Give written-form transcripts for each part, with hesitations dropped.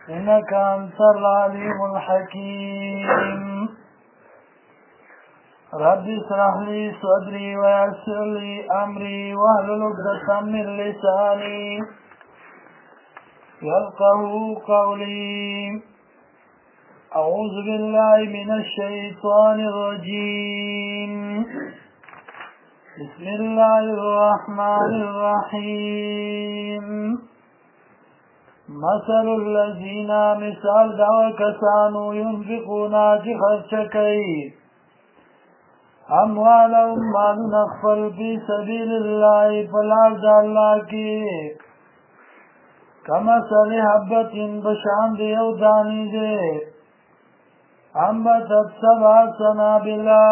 إنك أنت العليم الحكيم. رب اشرح لي صدري ويسر لي أمري واحلل عقدة من لساني يفقهوا قولي. أعوذ بالله من الشيطان الرجيم. بسم الله الرحمن الرحيم. مثل الذين مثال دعوة كسانو ينفقون خرچكي أموالهم مال نخفل في سبيل الله فلعرض الله کی كمثل حبة بشان دیو دانی دے انبتت سبع سنابلا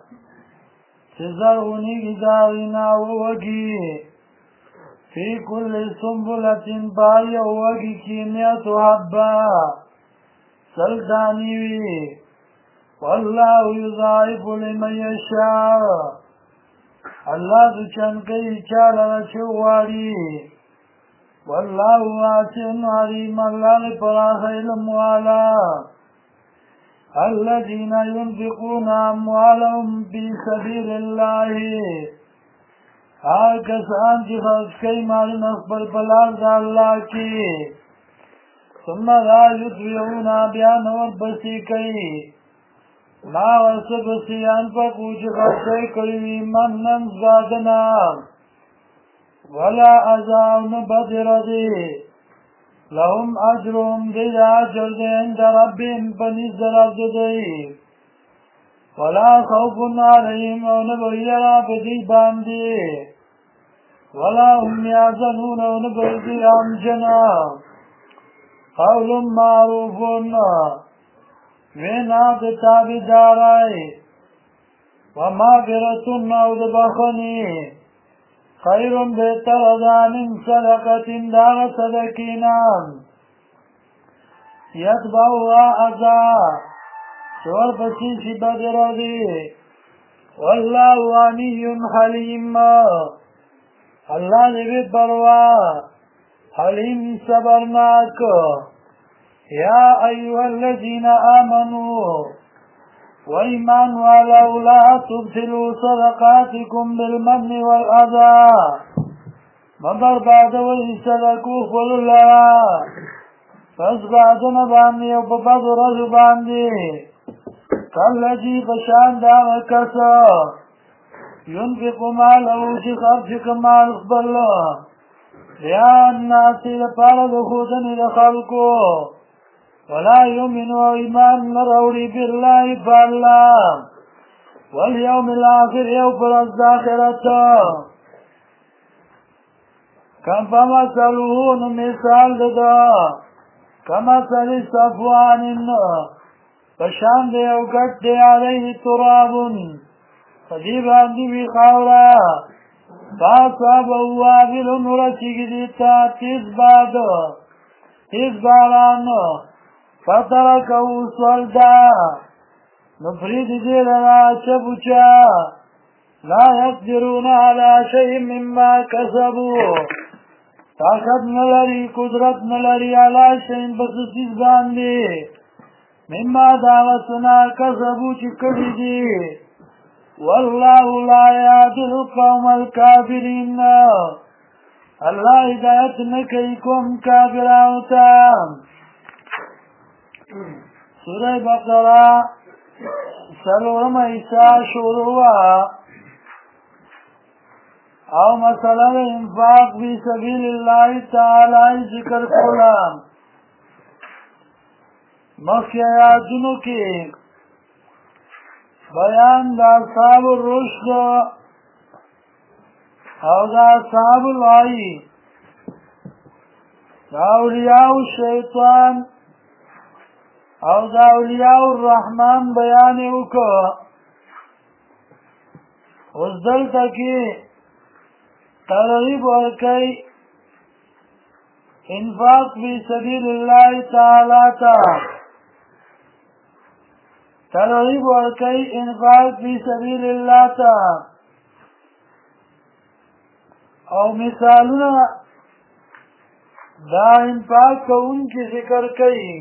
چزرغنی گداغینا ووگی في كل سنبلة باية ووگی كيمية حبة سلدانيوي والله يضاعف لمن يشاء. الله دچن کئی چالا چواری والله واسع عليم. الله پراخ علم والا. الذين ينفقون أموالهم في سبيل الله کسان چې خرج کوي مالونه خپل په لار د الله کې ثم لا يتبعون بیا نه ورپسې کوي ما ورڅه پسې انفقوا چې خرج کړي وي منن زادنا ولا اذى نه بدر دي لهم اجرهم دی اجر دی عند ربهم پنځ رب دی ولا خوف عليهم او نبيرا بدي باندي ولا هم يحزنون او نبيرا امجنا قول معروف وینا د تابعدارای ومغفرة او د بخنی خیر بهتر ده من صدقة داغ صدقینا یتبعها اذى شور پسی شی بدر دی والله غنی حلیم. اللہ دی بروا حلیم صبرناک. یا ایها الذین آمنوا وإيمان ولو لا تبطلوا صدقاتكم بالمن والأذى مبر بعد وإستدقوا خل الله پس بعدنا باندې او په بعض ورځو باندې کالذي بشان دا کسا ينفق ماله چې خرج کمال خپل یا الناس لپاره د خودنې د خلکو ولا يؤمنوا ایمان نروړي بالله فالله واليوم الآخر یوم پر الآخرت کم فمثله مثال دا كمثل صفوان فشان دی او گٹ دی علیه تراب فجیب اندی بی خورا فاصاب وابل نرسیگ دیتا تیز باران فترکو سولدا نفرید دیر را چبوچا لا يقدرون على شيء مما كسبوا طاقت نلری قدرت نلری علا شین بسسیز باندی مما داغسنا کسبو چکڑی دی والله لا یعدل القوم الكافرین. اللہ ہدایت نکی قوم کافراوتا. سورہ بقرہ سلورم ایسا شروع او مسئلہ انفاق فی سبیل اللہ تعالی ذکر کولم. مخی آیاتونو کی بیان دا اصحاب الرشد او دا اصحاب الغی دا اولیاء الشیطان او دا اولیاء الرحمن بیان اوکو. اس دلتا کی ترغیب ورکی انفاق فی سبیل اللہ تعالی تا ترغیب ورکی انفاق فی سبیل اللہ تا او مثالنا دا انفاق کوونکي ذکر کوي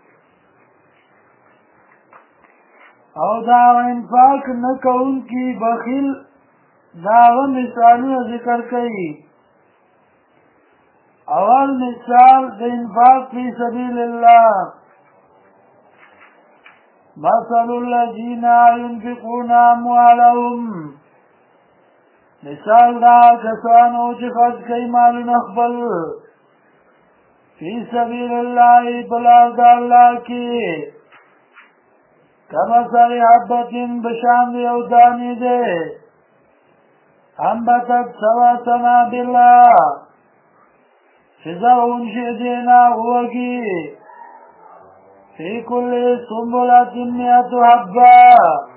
او دا انفاق نه کوونکي بخیل دا هغه مثالونه ذکر کوي. اول مثال د انفاق فی سبیل الله، مثل الذین ينفقون اموالهم، مثال دا کسانو چې خرج کوي مالونه خپل فی سبیل الله په لار د الله کې، کمثل حبة بشان یو دانې دی انبتت سبع سنابل چې زرع شدینا وږي فی کل سنبلة مئة حبة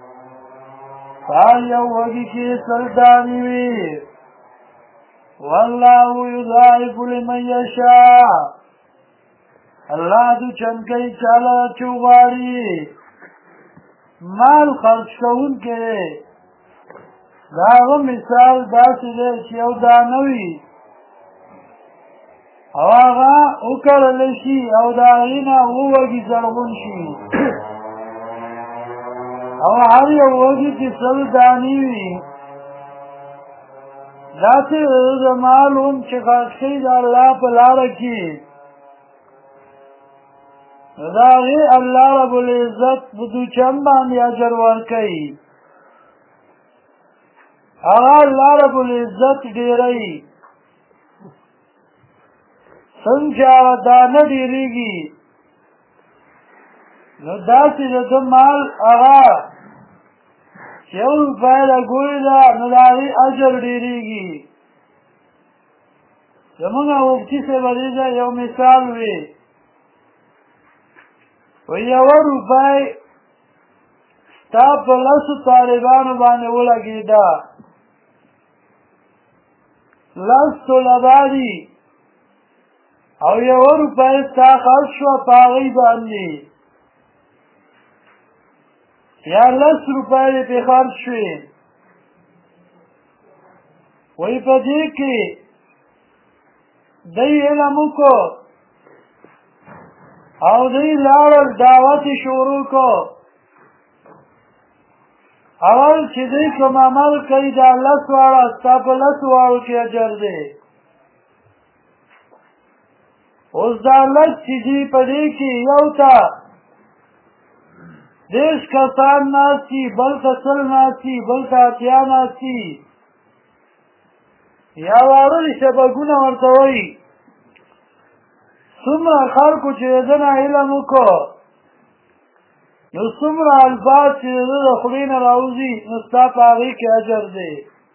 فهر یو وږي کې سل دانې وي. والله یضاعف لمن یشاء، الله دو چنکي چاله چوغاړي. مال خرج کوونکی د هغه مثال داسې دی چې یو دانه وي او هغه وکرلی شي او د هغې نه اووه وږي زرغون شي او هر یو وږي کې سل دانې وي. داسې د مال هم چې خرج کوي د الله په لاره کې دا غي الله رب العزت بدو چم باندې اجر ورکړي. هغه الله رب العزت ډېرای څنګه دا نه ډېریږي نو داسې د مال هغه چې یو روپۍ لګولې ده نو د هغې اجر ډېریږي. زمونږ مفتي صاحب دې ځای یو مثال وي، و یوه روپۍ ستا په لسو طالبانو باندې ولګېده، لس طلبا دي او یوه روپۍ ستا خرج شوه په هغې باندې، یا لس روپۍ دې پرې خرج شوې. وایي په دې کې دی علم وکړو او دی لاړل دعوت یې شروع کو. اول چې دی کوم عمل کوي دا لس واړه ستا په لسو واړو کې اجر دی. اوس دا لس چې دي په دې کې یو ته دېرش کسان ناستي، بل ته سل ناستي، بل ته اتیا ناستي، یا واړه شبګونه ورته وایي. څومره خلکو چې د ده نه علم وکړو نو څومره الفاظ چې د ده د خولې نه راوځي نو ستا په هغې کې اجر دی.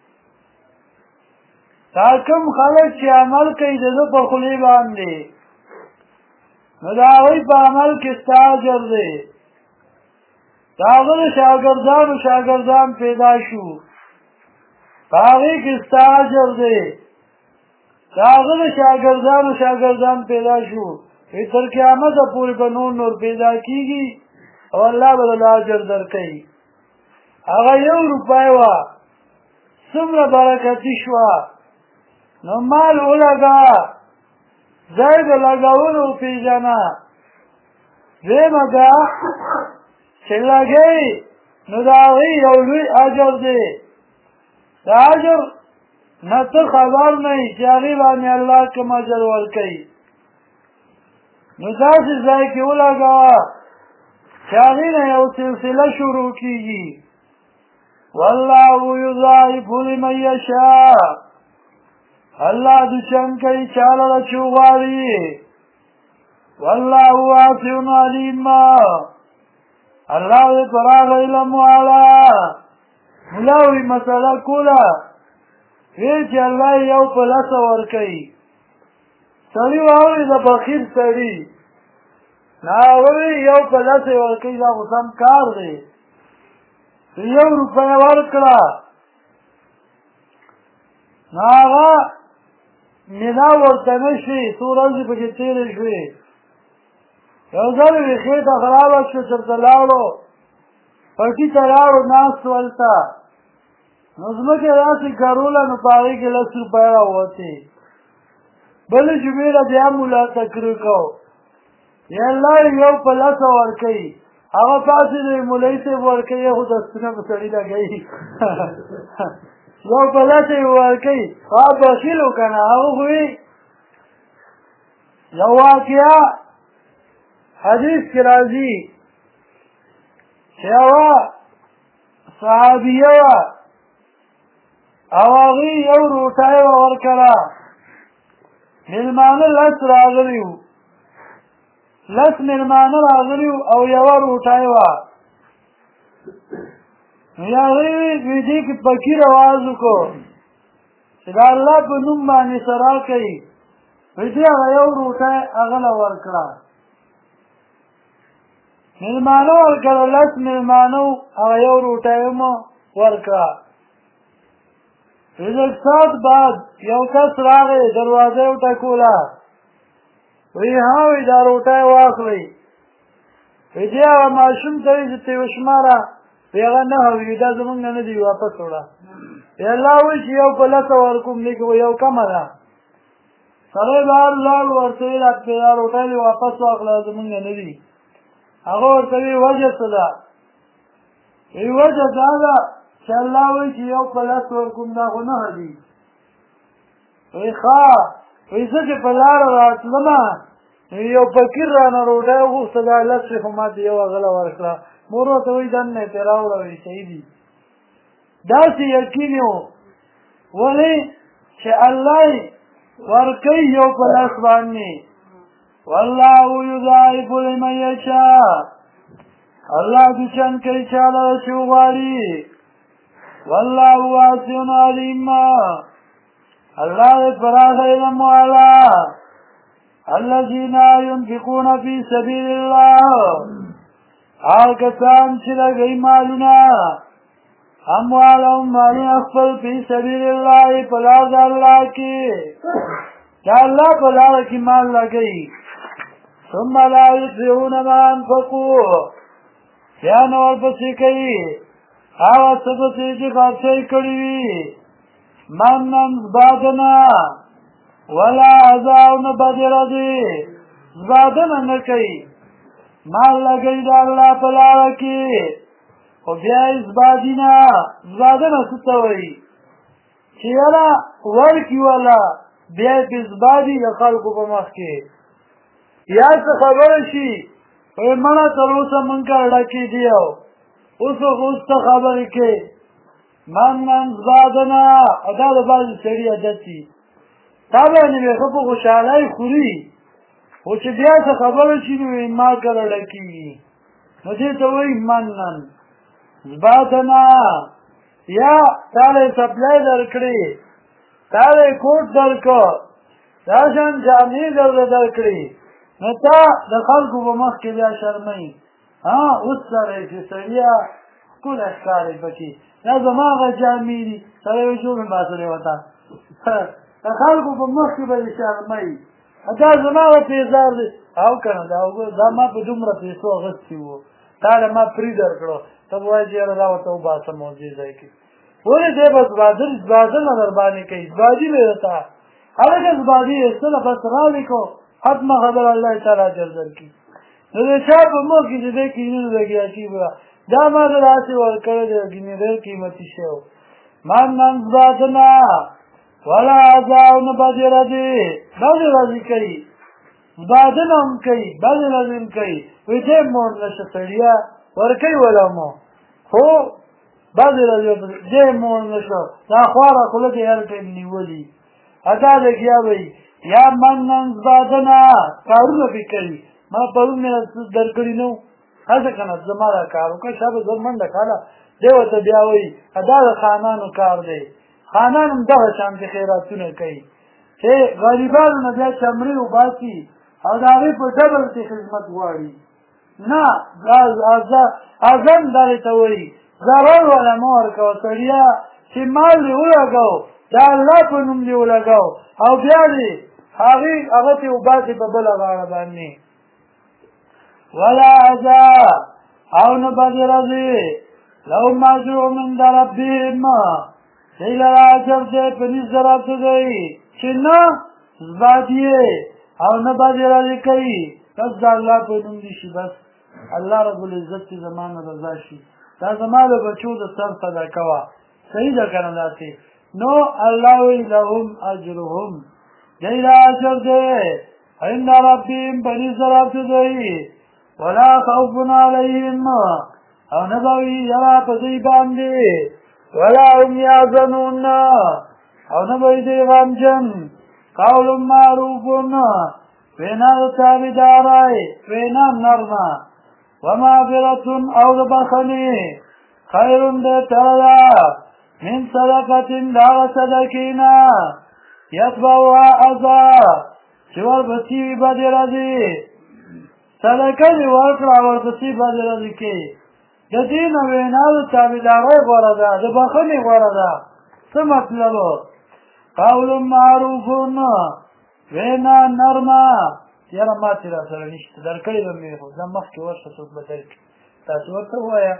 دا کوم خلک چې عمل کوي د ده په خولې باندې نو د هغوی په عمل کې ستا اجر دی. د هغه د شاګردان پیدا شو په هغې کې ستا اجر دی. د هغه د شاګردان پیدا شو تر قیامته پورې به نور پیدا کېږي او الله به له اجر درکوي. هغه یو روپۍ وه څومره برکتي شوه. نو مال ولګه، ځای د لګولو وپېژنه. دویمه دا چې لګوي نو د هغې یو لوی اجر دی. د اجر نه ته خبر نه یې چې هغې باندې الله کوم اجر ورکوي. نو داسې ځای کې ولګوه چې هغې نه یو سلسله شروع کېږي. والله یضاعف لمن یشاء، الله دوچن کوي چاله له چې وغواړي. والله واسع علیم، الله دې پراخ علم والا. ملا وي مسله کوله وی چې الله یو په لسه ورکوي. سړي واوري د بخیل سړي ناوی یو په لسه ورکوي، دا خو سم کار دی. یو روپۍ ورکړه نو هغه ملا ورته نه شوې، څو ورځې پکې تېرې شوې. یو ځل یې خېټه خرابه شوه، چېرته لاړو پټي ته لاړو ناست ولته نو ځمکې داسې ګروله نو په هغې کې 10 روپۍ راووتې. بلې جمعې له بیا ملا تقریر کوو یا الله یو په لسه ورکوي هغه پاسې د مولوي صاحب ورکوي خو دستونه په سړي لګوي یو په لسه یې ورکوي هغه بخیل و که نه هغه خو یو واقعه حدیث کې راځي چې یوه صحابیه وه او هغې یو روټۍ وه ورکړه مېلمانه لس راغلي وو لس مېلمانه راغلي وو او یوه روټۍ وه نو هغې وی دې کې فقیر اواز وکړو چې د الله په نوم باندې څه راکوي وی دې هغه یو روټۍ هغه له ورکړه مېلمانه ورکړه لس مېلمانه وو هغه یو روټۍ مو ورکړه لږ ساعت بعد یو کس راغی دروازه یې وټکوله وی ها وی دا روټۍ واخلئ وی دې هغه ماشوم ته وایي چې ته یې وشماره وی هغه نه وي دا زمونږ نه نه دي واپس وړه وی الله وایي چې یو په لسه ورکوم دې کې یو کمه ده سړی بهر لاړ ورته ویې دا روټۍ دې واپس واخله زمونږ نه دي هغه ورته وی وجه څه ده وی وجه دا ده چې الله وایي چې یو په لس ورکوم دا خو نه دي وی ښه وی زه چې په لاره راتلمه یو فقیر رانه روټۍ وغوښته دا لس خو ماته یو هغه له ورکړه مور ورته وایي دننه یې پرې راوړه وایي صحیح دي داسې یقین یې و ولې چې الله ورکوي یو په لس باندې والله یضاعف لمن یشاء الله دچن کوي چاله چې وغواړي والله واسع علیم الله پراخ علم والا الذين ينفقون في سبيل الله هغه کسان چې لګوي مالونه اموالهم مالونه خپل فی سبیل الله په لار د الله کې د الله په لاره کې مال لګوي ثم لا يتبعون ما انفقوا بیا نه ورپسې کوي هغه څه پسې چې خرچه یې کړي وي منن زبادنه ولا اذى او نه بدې ردې زبادنه نه کوي مال لګوي د الله په لاره کې خو بیا یې زبادي نه زبادنه څه ته وایي چې یاره ورکي والا بیا یې پې زبادي د خلکو په مخ کې یا څه خبره شي وایي مړه تر اوسه مونږ کره ډکې دي او اوس ته خبرې کوې منن زبادنه او دا د بعضې سړي عادت دي تا باندې مې ښه په خوشحالۍ خوري خو چې بیا څه خبره شي نو ما کره ډکېږي نو دې ته وایي منن زبادنه یا تا له یې سپلی درکړې تا له یې کوټ درکړه دا شان جامې درله درکړې نو تا د خلکو په مخ کې بیا شرموي اوس سره یې چې سړیه ښکلی ښکارې پکې دا زما هغه جامې دي سره یې جوړې باسلې ورته د خلکو په مخ کې به دې شرموي دا زما هغه پیزار دی او که نه دا ما په دومره پیسو اخیستي وو تا له ما فري درکړو ته به وایې چې یاره دا ورته وباسم او دې ځای کې ولې دی به زبادنه در باندې کوي زبادي به درته هلکه زبادي ایستله بس رالیکو حتمه خبره الله تعالی اجر درکړي نو د چا په مخ کې چې دی کینونه لګیا شي به دا ما ته داسې ورکړی دی ګینې ډېر قیمتي شی و منن زبادنه ولا اذى او نه بدې ردې بدې ردې کوي زبادنه هم کوي بدې ردې هم کوي وایي دی موړ نه شه سړیه ورکوي ولا مو خو بدې ردې دی موړ نه شه دا خواره خوله دې هر ټایم نیولي ادا لګیا وایي یا منن زبادنه کارونه پې کوي ما پرون مې درکړي نه و هسې که نه زما دا کار وکړه شابه زه منډه کاله دی ورته بیا وایي دا د خانانو کار دی خانان هم دغه شانتې خیراتونه کوي چې غریبانو نه بیا چمرې وباسي او د هغې په ډبل کې خدمت غواړي نه اذن دغې ته وایي ضرر ولا مه ورکوه سړیه چې مال دې ولګو د الله په نوم دې ولګو او بیا دې هغه ته وباسي په بله غاړه باندې ولا اذى او نه بدې ردې لهم اجر عند ربهم دی لره اجر دی په نزد رب دی چې نه زبادیه او نه باندې راضي کوي بس د الله په نوم دي شي بس الله رب العزت چې زمانه رضا شي دا زما د بچو د سر صدقه وه صحیح ده که نه داسې نو الله وی لهم اجرهم دی دا اجر دی عند ربهم بني طرف دی ولا خوف علیهم او نه به وي یره په دوی باندې ولا هم یحزنون او نه به وي دوی غمجن قول معروف وینا د تابعدارۍ وینا نرمه ومغفرة او د بخښنې خیر بهتره ده من صدقة دغه صدقې نه یتبعها اذى چې ورپسې وي بدې راځي صدقه دې ورکړه ورپسې بدې راځي کې د دې نه وینا د تابعدارۍ غوره ده د بخښنې غوره ده څه مطلب قول معروف وینا نرمه یاره ماتې را سره نشته درکړې به مې خو زه مخکې ورشه څوک به درکړي تاسو ورته ووایه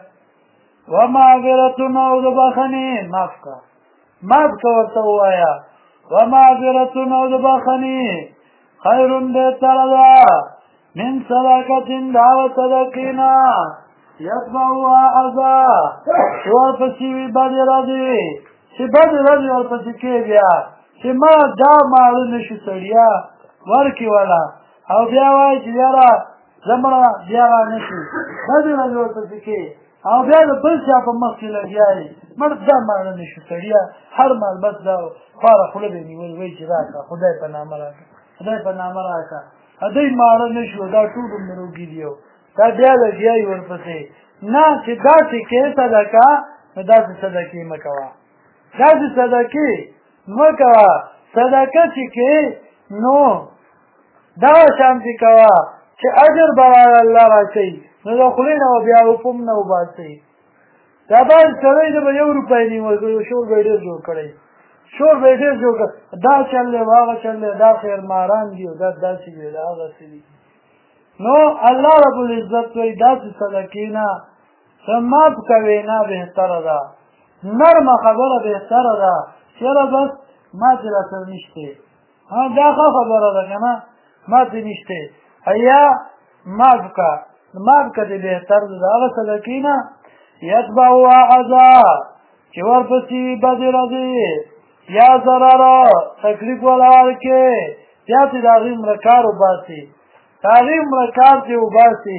ومغفرة او د بخښنې معاف که معاف که ورته ووایه ومغفرة او د بخښنې خیر بهتره ده من صدقة د هغه صدقې نه یتبعها اذى چې ورپسې وي بدې ردې چې بدې ردې ورپسې کې بیا چې ما دا ماړه نه شو سړیا ورکې وله او بیا وایي چې یاره زه مړه بیا را نه شي بدې ردې ورپسې کې او بیا د بل چا په مخ کې لګیا یې مړ دا ماړه نه شو سړیا هر مال بس دا خواره خوله به یې نیولې وایي چې راکړه خدای په نامه راکړه خدای په نامه راکړه هدی ماړه نه شو دا ټول عمر وږي دي دا بیا لګیا یې ورپسې نه چې داسې کې صدقه نو داسې صدقې مه کوه داسې صدقې مه کوه صدقه چې کې نو دغه شانتې کوه چې اجر به الله راکوي نو د خولې نه بیا حکم نه وباسئ دا باید سړی د به 1 روپۍ نیول شور به یې ډېر جوړ کړی شور به یې ډېر جوړ کړی دا چل دی هغه چل دی دا خیرماران دي او دا داسې دي دا هغسې دي نو الله رب العزت وایي داسې صدقې نه ته ماف کوې نه بهتره ده نرمه خبره بهتره ده چېره بس ماتې را سره نشته دا ښه خبره ده که نه ماتې نشته یا ماف که ماف که دې بهتر ده د هغه صدقې نه یتبعها اذى چې ورپسې بدې راځي یا ضرر تکلیف والا ورکې بیا چې د هغې مړه کار وباسي د هغې مړه کار چې وباسي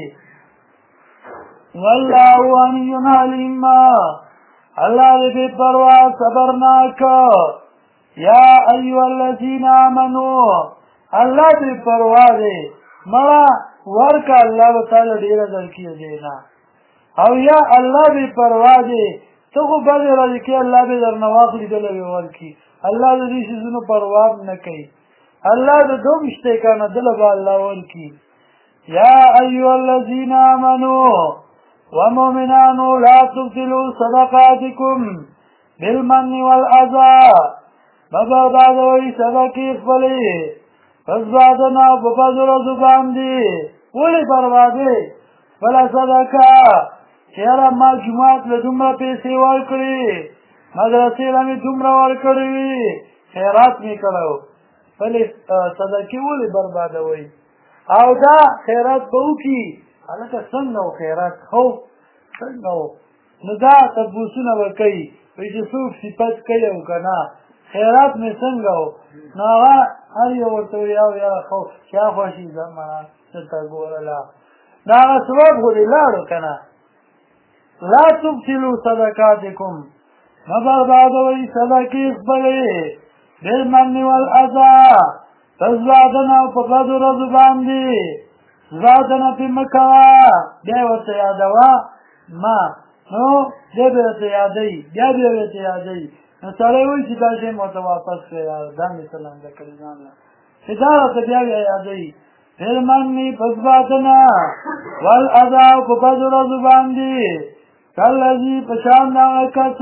والله غني علیم الله دې بې پروا صبرناک یا ایها الذین آمنوا الله دې پروا دی مړه ورکه الله به تعالی ډېره درکړي دی نه او یا الله بې پروا دی ته خو بدې ورځې کې الله به درنه واخلي دله به ورکړي الله د دې څیزونو پروا نه کوي الله د دوم شته که نه دله به الله ورکړي یا ایها الذین آمنوا ومؤمنانو لا تبطلوا صدقاتکم بالمن والاذى مبربادوئ صدقې خپلې پس بعدنا په بدو ورځو باندې ولې بربادې خپله صدقه چې یاره ما جومات له دومره پیسې ورکړې مدرسې له مې دومره ورکړې وي خیرات مې کړی و خپلې صدقې ولې بربادوئ او دا خیرات به وکړي هلکه څنګه و خیرات خو څنګه و نو دا تپوسونه به کوي وایي چې څوک صفت کوي او که نه خیرات مې څنګه و نو هغه هر یو ورته وایي او یاره خو چا خوښي زمانه دلته ګورله دا هغه ثواب خو دې لاړو که نه لا تبطلوا صدقاتکم مه بربادوئ صدقې خپلې بالمن والاذى پس بعدنا په بدو ورځو باندې زادنه پې مه کوه بیا یې ورته یادوه ما نو بیا به ورته یادوي بیا بیا ورته یادوي نو سړی وایي چې دا شی مې ورته واپس کړی دا مې څه لانجه کړې ځان له چې دا راته بیا بیا یادوي بالمن پس بعدنا والاذى په بدو ورځو باندې کالذي په شان د هغه کس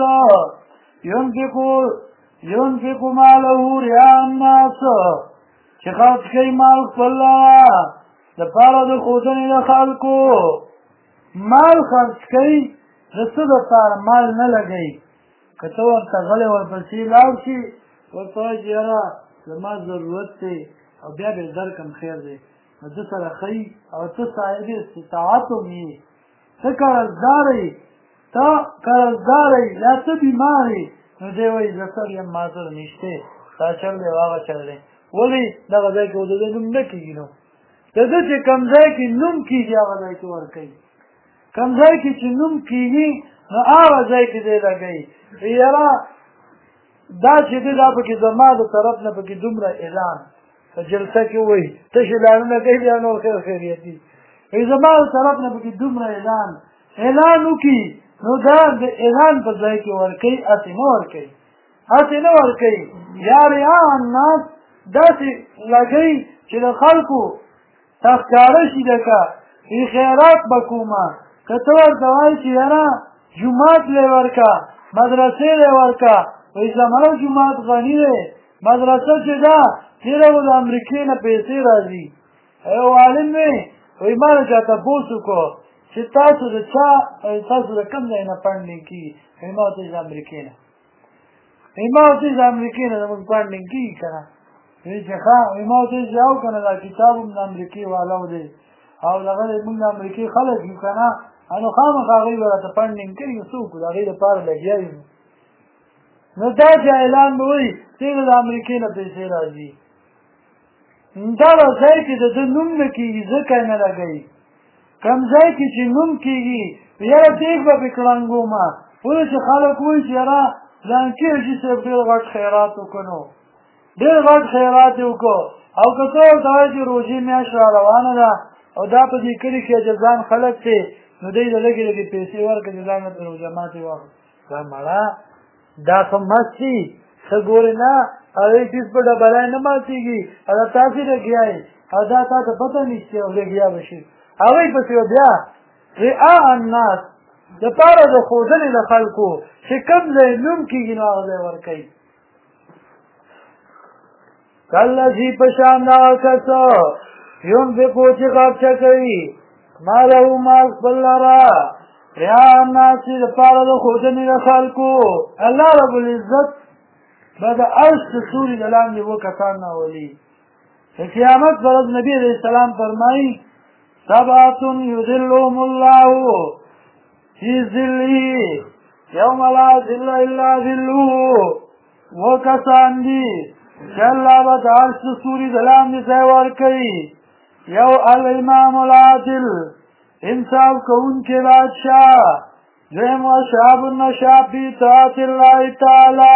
ينفق ماله رئاء الناس چې خرڅ کوي مال خپل دپاره د ښودنې د خلکو مال خرڅ کوي د څه دپاره مال نه لګوي که ته ورته غلی ورپسې لاړ شي ورته وایي چې یاره زما ضرورت دی او بیا به درکم خیر دی نو ده سره ښایي او ته صاحب استطاعت هم یې ته قرضدار یې یا ته بیمار یې نو دی وایي زه سر یم ما سره نشته دا چل دی هغه چل دی ولې دغه ځای کې د ده نوم نه کېږي نو د ده چې کوم ځای کې نوم کېږي هغه ځای کې ورکوي کوم ځای کې چې نوم کېږي نو هغه ځای کې دی لګوي یاره دا چې دی دا پکې زما د طرف نه پکې دومره اعلان په جلسه کې وایي تش اعلانونه کوي بیا نور خیر خیریت دي زما د طرف نه پکې دومره اعلان وکړي نو دا د اعلان په ځای کې ورکوي هسې نه ورکوي یا ریا الناس داسې لګوي چې د خلکو ته ښکاره شي لکه خیرات به کومه که ته ورته وایي چې یاره جومات لی ورکه مدرسې لی ورکه وایي زما جومات غني دی مدرسه چې ده تېره و د امریکې نه پیسې راځي یو عالم دی وایي ما نه چا تپوس وکړو چې تاسو د کوم ځای نه فنډینګ کېږي وایي ما ورته د امریکې نه زموږ فنډینګ کېږي که نه وایي چې ښه وایي ما ورته چې او که نه دا کتاب هم د امریکې والاو دی او دغه موږ د امریکې خلک یو که نه نو خامخا هغوی به راته فنډینګ کوي نو څه وکړو د هغوی دپاره لګیا یو نو دا چې اعلان به وایي څنګه د امریکې نه پیسې راځي دغه ځای کې د ده نوم نه کېږي ځکه یې نه لګوي کوم ځای کې چې نوم کېږي یاره دیګ به پې کړنګومه ولې چې خلک وایي چې یاره ځانکي حاجي صاحب ډېر غټ خیرات وکړو نو ډېر غټ خیرات یې وکړو او که ته ورته وایې چې روژې میاشت را روانه ده او دا په دې کلي کې اجرځان خلک دی نو دی د لږې لږې پیسې ورکړه چې ځان ته روژه ماتې واخلو دا مړه دا ښه مست دي ښه ګورې نه هغوی فیس په ډبلی نه ماتېږي او دا تاسې لګیا یې او دا تا ته پته نشته او لګیا به شي هغوی پسې بیا رعاء الناس دپاره د ښودنې د خلکو چې کوم ځای نوم کېږي نو هغه ځای ورکوي کالذي په شان دغه کس ينفقو چې خرچه کوي ماله مال خپل لره رعاء الناس دپاره د ښودنې د خلکو الله رب العزت به د عرش د سوري د لاندې اووه کسان راولي د قیامت پر ورځ نبي علیه السلام فرمایي سبعة يظلهم الله في ظله يوم لا ظل الا ظله وکسان دي چې الله به د عرش د سوري د لاندې ځای ورکوي یو الامام العادل انصاف کوونکی بادشاه دویم وشاب النشا فی طاعت الله تعالی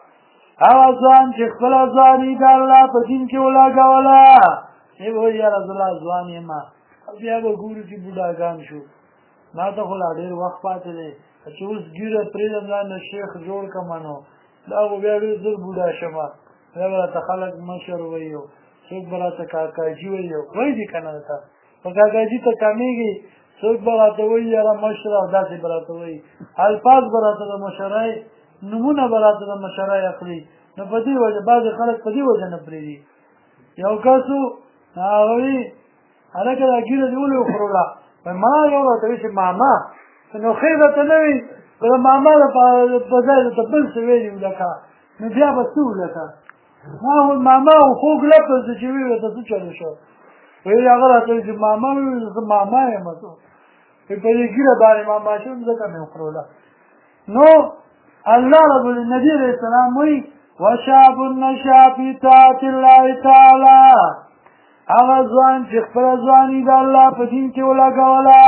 هغه ځوان چې خپله ځواني د الله په دین کې ولګوله ای وایي یاره زه لا ځوان یم بیا به ګورو چې بوډاګان شو ما ته خو لا ډېر وخت پاتې دی چې اوس ګیره پرېږدم ځان د شیخ جوړ کړم نو دا به بیا ډېر زر بوډا شمه بیا به راته خلک مشر وایي څوک به راته کاکاجي وایي وایي دي که نه ته په کاکاجي ته کمېږي څوک به راته وایي یاره مشر او داسې به راته وایي الفاظ به راته د مشرۍ نومونه به راته د مشرۍ اخلي نو په دې وجه بعضې خلک په دې وجه نه پرېږدي یو کس و هغه وایي هلکه دا ګیره دې ولې وخوړله ما یو راته وایي چې ماما نو خیر راته نه وي که د ماما په ځای درته بل څه ویلي و لکه نو بیا به څه ولکه ما ویل ماما و خوږ لفظ دی چې ویې ورته څه چلو شو ویل هغه راته وایي چې ماما ویل زه ماما یم په دې ګیره باندې ماما شوم ځکه مې وخوړله نو الله رب النبي علیه السلام وایي وشاب النشا فی طاعت الله تعالی هغه ځوان چې خپله ځواني د الله په دین کې ولګوله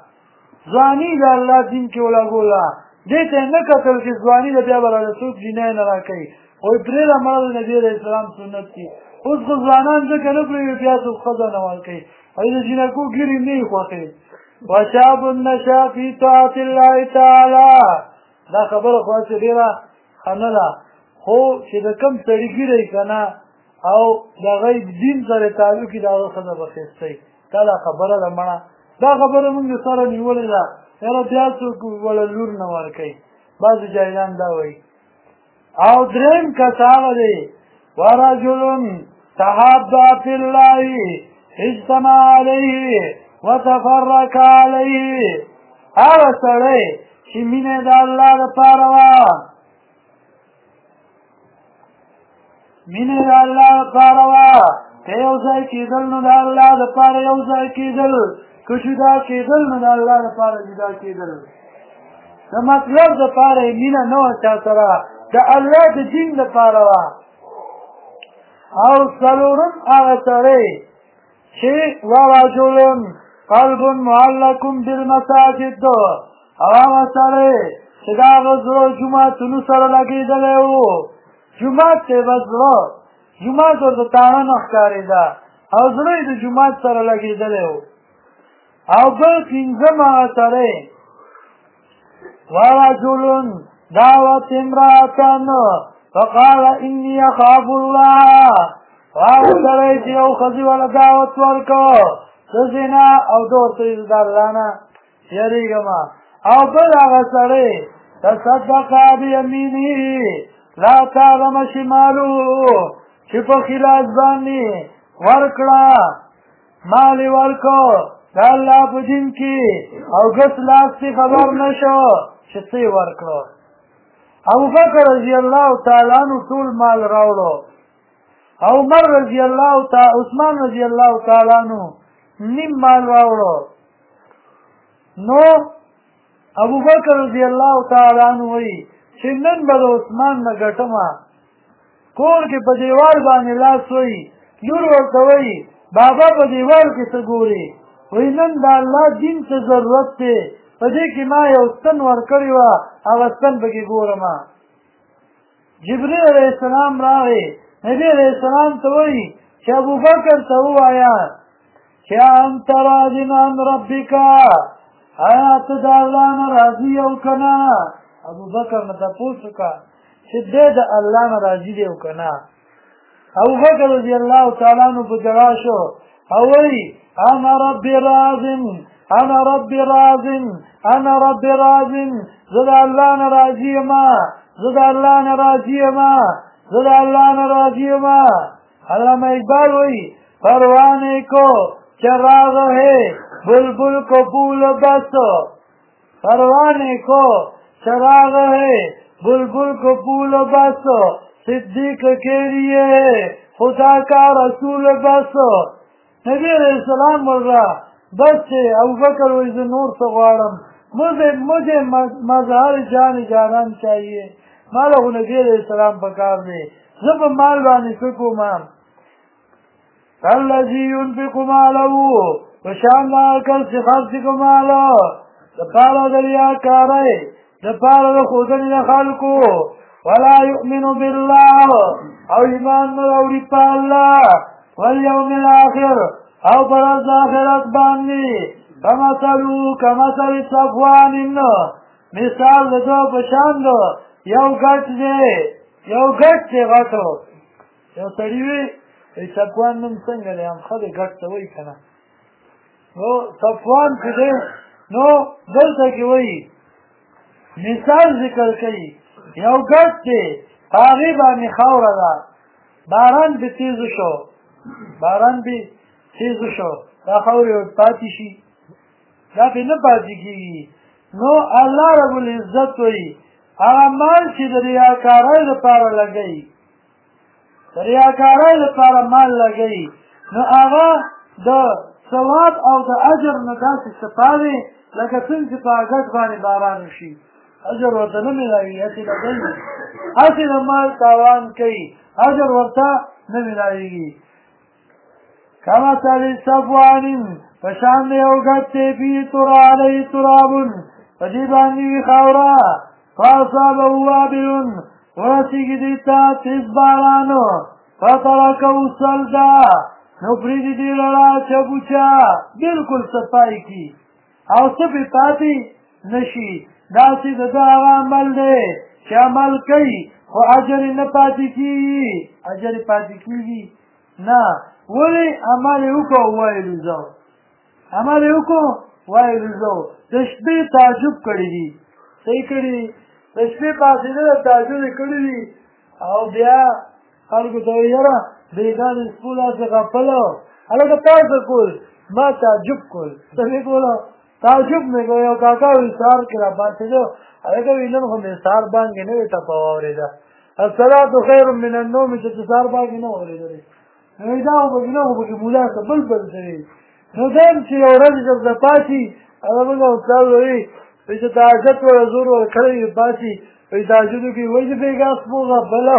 ځواني د الله دین کې ولګوله دې ته یې نه کتل چې ځواني د بیا به راله څوک جینۍ نه را کوي وایي پرېږده مړه د نبي علیه السلام سنت دي اوس خو ځوانان ځکه نه پرېږدي بیا څوک ښځه نه ورکوي وایي د جینکو ګیرې نه یې خوښوي وشاب النشا فی طاعت الله تعالی دا خبره خو هسې ډېره ښه نه ده خو چې د کوم سړي ګیره یې که نه او د هغه دین سره تعلق یې د هغه ښځه به ښایسته وي دا دا خبره ده مړه دا خبره موږ سره نیولې ده یاره بیا څوک وله لور نه ورکوي بعضې جاهلان دا وایي او درېیم کس هغه دی ورجل تحابا فی الله اجتمع علیه وتفرق علیه هغه سړی چې مینه د الله دپاره وه مینه د الله دپاره وه که یو ځای کېدل نو د الله دپاره یو ځای کېدل، که جدا کېدل نو د الله دپاره جدا کېدل. د مطلب دپاره یې مینه نه وه چا سره، د الله د دین دپاره وه. او څلورم هغه سړی چې ورجل قلب معلق بالمساجد، او هغه سړی چې د هغه زړه جوماتونو سره لګېدلی و. جومات ته به زړه، جومات ورته تاڼه نه ښکارېده او زړه یې د جومات سره لګېدلی و. او بل پنځم هغه سړی ورجل دعوت امرأة فقال إني أخاف الله، هغه سړی چې یو ښځې وله دعوت ورکړ د زنا او ده ورته ویل د الله نه یېرېږم. او بل هغه سړی تصدق بیمینه لا تعلم شماله، چې په خلاص باندې ورکړه، مال یې ورکړ د الله په دین کې، او ګس لاس یې خبر نه شو چې څه یې ورکړه. ابوبکر رضی الله تعالی عنه ټول مال راوړو، عمر رضی الله تعالی، عثمان رضی الله تعالی عنه نیم مال راوړو. نو ابوبکر رضی الله تعالی عنه وایي چې نن به د عثمان نه ګټمه. کور کې په دیوال باندې لاس وایي، لور ورته وایي بابا په دیوال کې څه ګورې؟ وایي نن د الله دین ته ضرورت دی، په دې کې ما یو ستن ورکړې وه، هغه ستن پکې ګورم. جبریل علیه السلام راغی، نبي علیه السلام ته وایي چې ابوبکر ته ووایه چې انت راض عن ربک، آیا ته د الله نه راضي او که نه؟ ابوبکر نه تپوس وکړه چې دی د الله نه راضي دی او که نه. ابوبکر رضی الله تعالی عنه په ژړا شو او وایي انا رب راض، انا رب راض، انا رب راض، زه د الله نه راضي یم، زه د الله نه راضي یم، زه د الله نه راضي یم. علامه اقبال وایي پروانے کو چراغ ہے بلبل کو پھول بس، پروانے کو چراغ ہے بلبل کو پھول بس، صدیق کے لیے خدا کا رسول بس. نبی علیہ السلام ورہ بس سے ابوبکر وایي زه نور څه غواړم، مجھے مظہر جان جانان چاہیے، ماله خو نبي علیہ السلام پکار دی، زه په مال باندې څه کوم؟ الذي ينفق ماله، په شان د هغه کس چې خرڅ کړي ماله دپاره د ریاکارۍ، دپاره د ښودنې د خلکو، ولا یؤمن بالله، او ایمان نه راوړي په الله، والیوم الاخر، او په ورځ د آخرت باندې، کمثلو کمثل صفوان، مثال د ده په شان د یو ګټ دی، یو ګټ دی غټو. یو سړي وي صفوان نوم څنګه دی؟ هم ښه دی، ګټ ته وایي که نه؟ نو صفوان چې دی نو دلته کې وایي مثال ذکر کوي، یو ګټ دی په هغې باندې خاوره ده، باران به تیزو شو، باران به تیزو شو، دا خاورې پاتې شي، دا پرې نه پاتې کېږي. نو الله رب العزت وایي هغه مال چې د ریاکارۍ لپاره لګوي، د ریاکارۍ لپاره مال لګوي، نو هغه د ثواب او د اجر نه داسې سپاري لکه څنګه چې په ګټ باندې باران وشي، اجر ورته نه میلاوي، هسې لګوي، هسې د مال تاوان کوي، اجر ورته نه میلاویږي. کمثل صفوان، په شان د یو ګټ دی فیه علیه تراب، په دې باندې وي خاوره، فاصابه وابل، ورسېږي دې ته تیز باران، فترکه صلدا، نو پرېږدي دې لره چبوچه، بلکل صفای کي او څه پرې پاتې نه شي. داسې د ده هغه عمل دی چې عمل کوي خو اجر یې نه پاتې کېږي، اجر یې پاتې کېږي نه. ولې؟ عمل یې وکړو وایي لوزو، عمل یې وکړو وایي لوزو. د شپې تعجب کړي دي، صحیح کړي دي، د شپې پاڅېدل تعجب یې کړي دي، او بیا خلکو ته وایي یاره بېګا د شپو داسې غفل و، هلکه تا څه کول؟ ما تعجب کول. څه مې کولو؟ تعجب مې کول. یو کاکا وایي سهار کې را پاڅېدو، هلکه وایي نن خو مې سهار بانګې نه وې ټپه واورېده، الصلاة خیر من النوم، چې ته سهار بانګې نه اورېدلې، نو دا خو پکې نه خو پکې مولا ته بل کوي نو دا هم چې یو ورځ د پاتې هغه موږ استاد وایي چې تهجد ولا زور ولا کړی پاتې وایي تهجد کې وایي چې بېګا سپوغه بله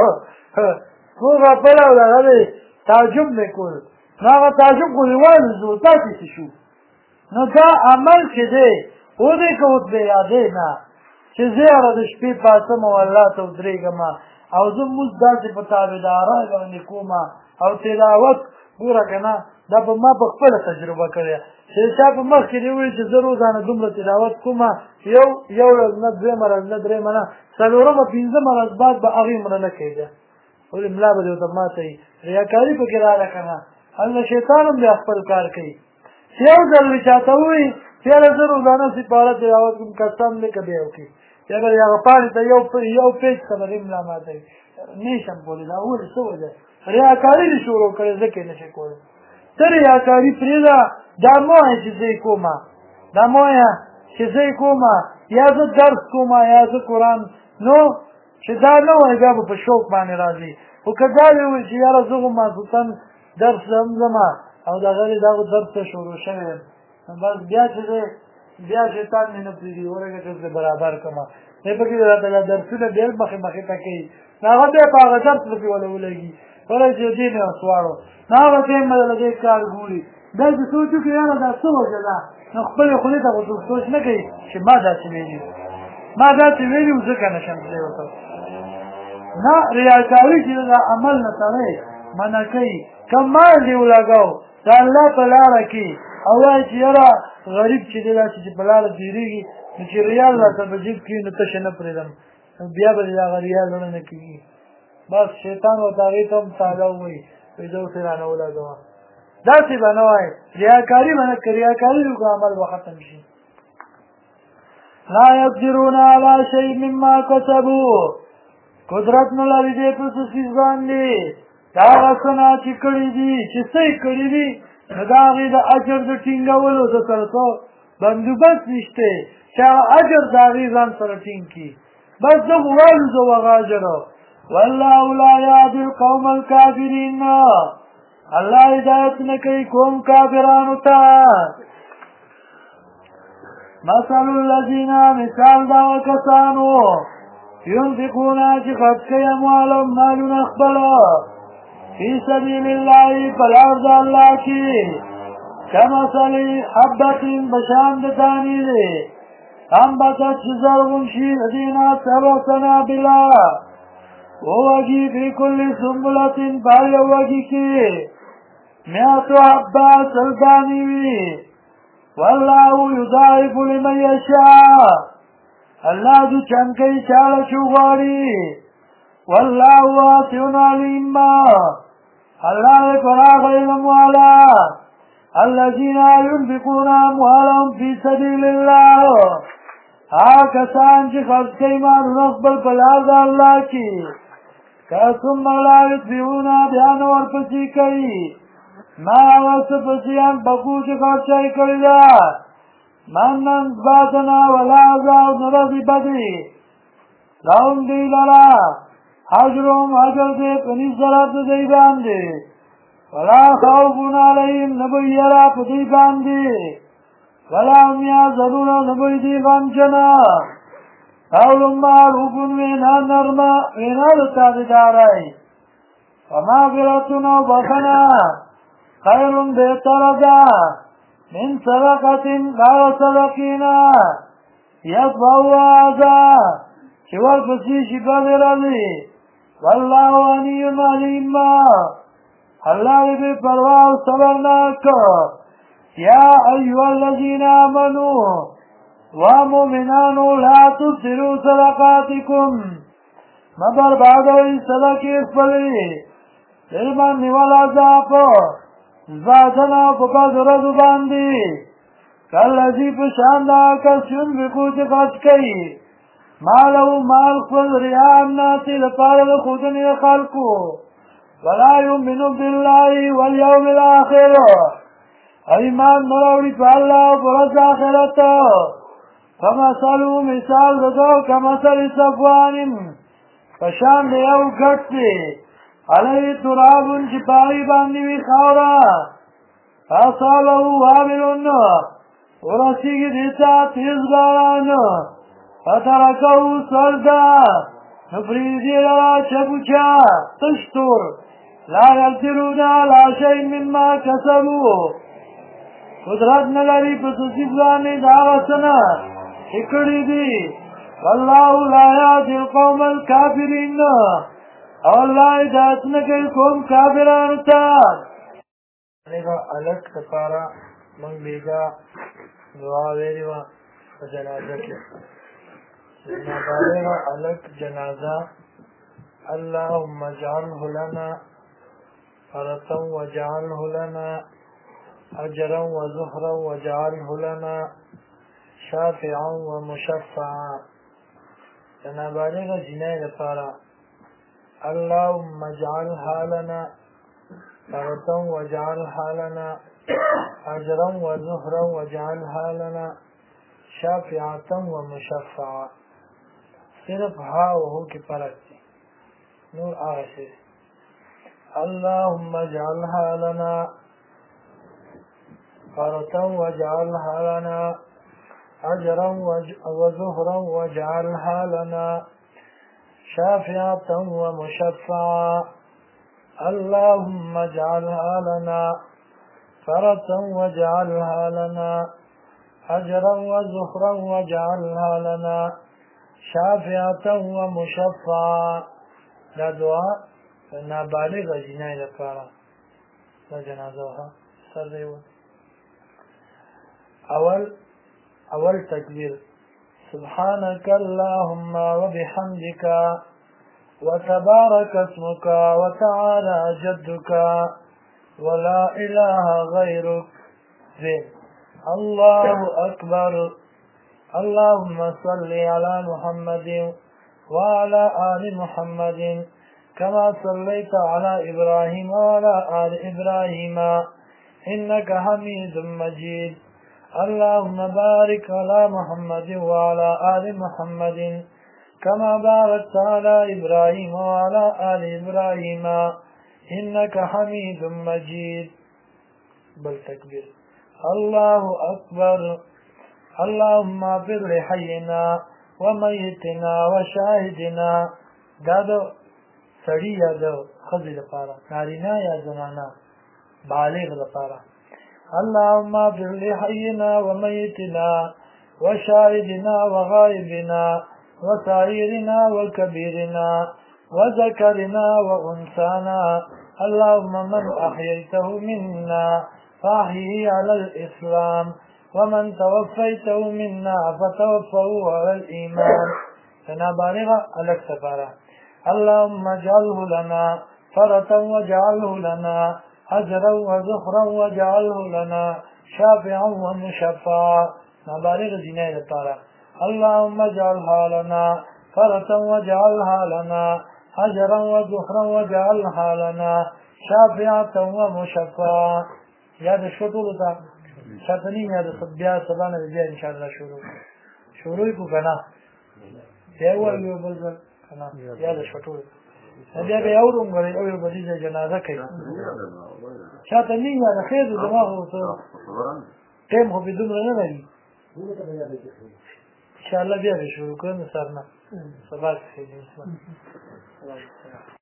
سپوغه بله او هغه تعجب مې کول نو هغه تعجب خو یوازې زور پاتې شو نو دا عمل چې دی ودې که خطبې یادې نه چې زه هغه د شپې پاڅم او الله ته ودرېږم او زه مونځ داسې په تابعدارۍ باندې کوم او تلاوت ګوره که نه دا په ما په خپله تجربه کړې چې چا په مخ کې دې وویل چې زه روزانه دومره تلاوت کوم یو ورځ نه دویمه ورځ نه درېیمه نه څلورمه پنځمه ورځ بعد به هغې مړه نه کېده ولې ملا به دې ورته ماته وي ریاکاري پکې راغله که نه هلته شیطان هم بیا خپل کار کوي چې یو ځل مې چاته ووایي چې یاره زه روزانه سپاره تلاوت کوم قسم دی که بیا وکړي یا به هغه پاڼې ته یو پیج ته به دې ملا ماته وي نه شم کولی دا ولې څه وجه ریاکاري دې شروع کړې ځکه یې نه شي کولی ته ریاکاري پرېږده دا مه وایه چې زه یې کوم دا مه وایه چې زه یې کوم یا زه درس کوم یا زه قرآن نو چې دا نه وایه بیا به په شوق باندې راځي خو که دا دې ووایي چې یاره زه خو ماخوستن درس ځم او دغه دغه درس ته شروع شوی یم بس بیا چې دی بیا شیطان مې نه پرېږدي ورګه چې زه برابر کړم دی پکې راته دا درسونه بیا مخې مخې ته کوي نو هغه بیا په هغه درس پکې وله ولګي ولی چې دې مې وسواړو نو هغه ټایم به له دې کار ګوري دا چې سوچ وکړي یاره دا څه وجه ده نو خپلې خولې ته خو سوچ نه کوي چې ما داسې ویلي ما داسې ویلي وو ځکه نه شم ترې وکړ نه ریاکاري چې دا عمل نه سړی منع کوي که مال دې ولګو د الله په لاره کې او وایي چې یاره غریب چې دی داسې چې په لاره تېرېږي نو چې ریال راته په جیب کښي نو تشه نه پرېږدم بیا به دې هغه ریال ونه نه کېږي بس شیطان ورته هغې ته هم تاله ووایي وایي زه اوسې رانه ولګوه داسې به نه وایي ریاکاري به نه که ریاکاري وکړه عمل به ختم شي لا یقدرون علی شیء مما کسبوا قدرت نه لري دې په څه څیز باندې دا هغه څه نه چې کړي دي چې څه یې کړي دي نو د هغې د اجر د ټینګولو د سره څه بندوبست نشته چې هغه اجر د هغې ځان سره ټینګ کړي بس زه خو والوځو هغه اجر والله لا یهدي القوم الکافرین الله هدایت نه کوي قوم کافرانو ته مثل الذین مثال دا کسانو ينفقون چې خرج کوي اموالهم مالونه خپله فی سبیل الله په لار د الله کې کمثل حبة بشان د دانې دی انبتت چې زرغون شي د دې نه 7 سنابله ووږي فی کل سنبلة په هر یو وږي کې 100 حبة 100 دانې وي والله یضاعف لمن یشاء الله دې چمکوي چاله چې وغواړي والله واسع علیم الله فراغ علم والا الذين ينفقون اموالهم في سبيل الله کسان چې خرج کوي مالونه خپل په لار د الله کې ثم لا يتبعون بیا نه ورپسې کوي ما هغه څه پسې انفقوا چې خرچ یې کړي ده منا باسنا ولا عذاب نه راځي بدې لهم دوی لره اجرهم اجر دې په نس سره د دوی باندې ولا خوف علیهم نه به یره په دوی باندې ولا هم یحزنون نه به دوی غمجنه قول معروف وینا نرمه وینا د تابعدارۍ ومغفرة او بخنه خیر بهتره ده من صدقة لا صدقینا یتبعها اذى چې ورپسې شي بدې راځي والله غني علیم الله دې بې پروا او صبرناک یا ایها الذین آمنوا ومؤمنانو لا تبطلوا صدقاتکم مه بربادوئ صدقې خپلې علما والعذاب زادنا په بعض ورځو باندې کالذي په شان دا کس ينفقو چې خرج کوي مالو مال خپل ریا الناس لپاره د ښودنې د خلکو ولا یؤمن بالله والیوم الاخر ایمان نه راوړي په الله او په ورځ آخرت فمثلو مثال د ده کمثل صفوان په شان د یو ګټ دی علیه تراب چې پاغي باندې وي خاوره فاصابه وابل ورسیږي دیتا تیز باران فترکه صلدا نو پریږدي لرا چبوچا تش تور لا یقدرون علی شیء مما کسبوا قدرت نه لري په څه څه باندې د هغه څه نه چې کړي دي والله لا یهدي القوم الکافرین او الله هدایت نه کوي قوم کافرانو ته الک دپاره موږ بیګا دعا ویلې وه په جنازه کې نابالغه الک جنازه اللهم اجعله لنا فرة واجعله لنا أجرا وزهرا واجعله لنا شافعا ومشفعا نابالغه جنای دپاره اللهم اجعلها لنا فرة واجعلها لنا أجرا وزهرا واجعلها لنا شافعة ومشفعا صرف ها وهو کی فرق دی نور آغا اللهم اجعلها لنا فرة واجعلها لنا أجرا وزهرا واجعلها لنا شافعة ومشفعا اللهم اجعلها لنا فرة واجعلها لنا أجرا وزهرا واجعلها لنا شافعة ومشفعا دا دعا نابالغ جنای لپاره دا جنازه سر دیو اول تکبیر سبحانك اللهم وبحمدك وتبارك اسمك وتعالى جدك ولا إله غيرك زين الله أكبر اللهم صل على محمد وعلى آل محمد كما صليت على إبراهيم وعلى آل إبراهيم إنك حميد مجيد اللهم بارك على محمد وعلى آل محمد كما باركت على إبراهيم وعلى آل إبراهيم إنك حميد مجيد بالتكبير الله أكبر اللهم اغفر لحينا وميتنا وشاهدنا دادو سړی یا د ښځې لپاره نارینه یا زنانه بالغ لپاره اللهم اغفر لحينا وميتنا وشاهدنا وغائبنا وصغيرنا وكبيرنا وذكرنا وأنثانا اللهم من أحييته منا فأحيه على الإسلام ومن توفيته منا فتوفه على الإيمان فنبالغ على السفارة اللهم اجعله لنا فرة واجعله لنا أجرا وزخرا واجعله لنا شافعا ومشفعا نبالغ جناية الطارة اللهم اجعلها لنا فرة واجعلها لنا أجرا وزخرا واجعلها لنا شافعة ومشفعا يا ده شطور ده شاطنين يا ده صبيا سبانا بيا إن شاء الله شروع يكو كنا يا أول يوبل كنا يا ده شطور بیا به اورم غوړي او په دې جنازه کوي شاته نه یا خیر دماغ وته ټیم خو بدون نه لري ان شاء الله بیا به شروع کوو سره نه سبا کې